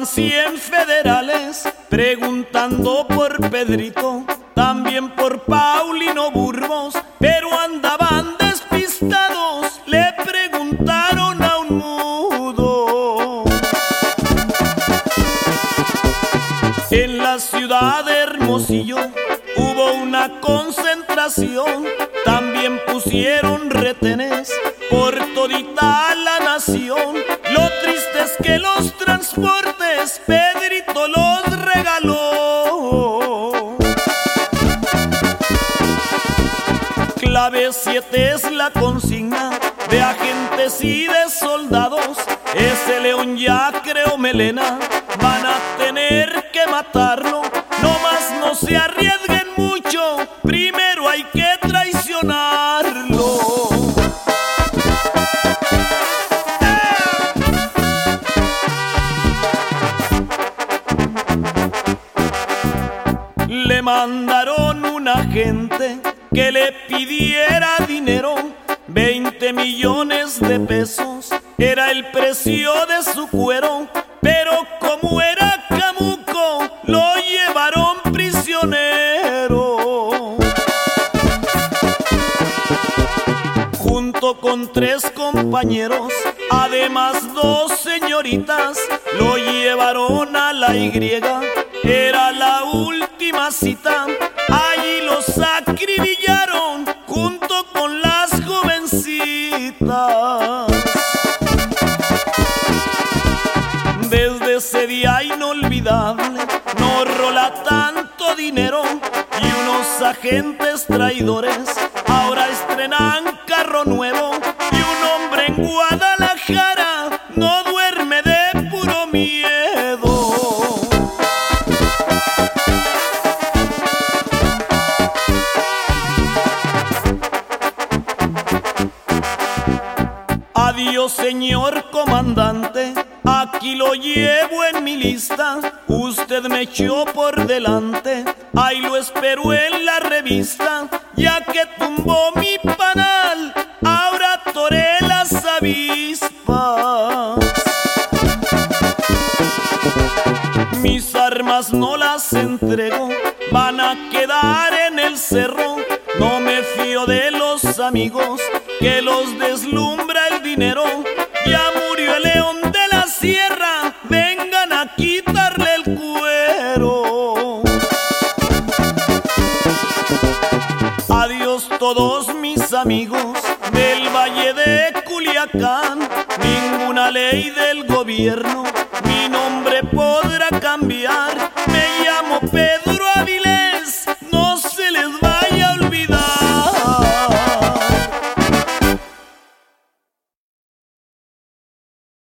Andaban 100 federales preguntando por Pedrito, también por Paulino Burgos, pero andaban despistados, le preguntaron a un mudo. En la ciudad de Hermosillo hubo una concentración, también pusieron retenes por todita la nación. Lo triste es que los transportes Pedrito los regaló. Clave 7 es la consigna de agentes y de soldados. Ese león ya creó melena, van a tener que matarlo. No más no se arriesguen mucho, primero hay que traicionarlo. Le mandaron un agente que le pidiera dinero, 20 millones de pesos era el precio de su cuero, pero como era camuco lo llevaron prisionero. Junto con 3 compañeros, además 2 señoritas, lo llevaron a la Y. Era la última cita, allí los acribillaron junto con las jovencitas. Desde ese día inolvidable no rola tanto dinero y unos agentes traidores ahora estrenan carro nuevo y un hombre en Guadalajara no duerme de puro miedo. Adiós, señor comandante, aquí lo llevo en mi lista. Usted me echó por delante, ahí lo espero en la revista. Ya que tumbó mi panal, ahora toré las avispas. Mis armas no las entrego, van a quedar en el cerro. No me fío de los amigos que los deslumbra el dinero. Ya murió el león de la sierra, vengan a quitarle el cuero. Adiós todos mis amigos del Valle de Culiacán, ninguna ley del gobierno mi nombre podrá cambiar. Me llamo Pedro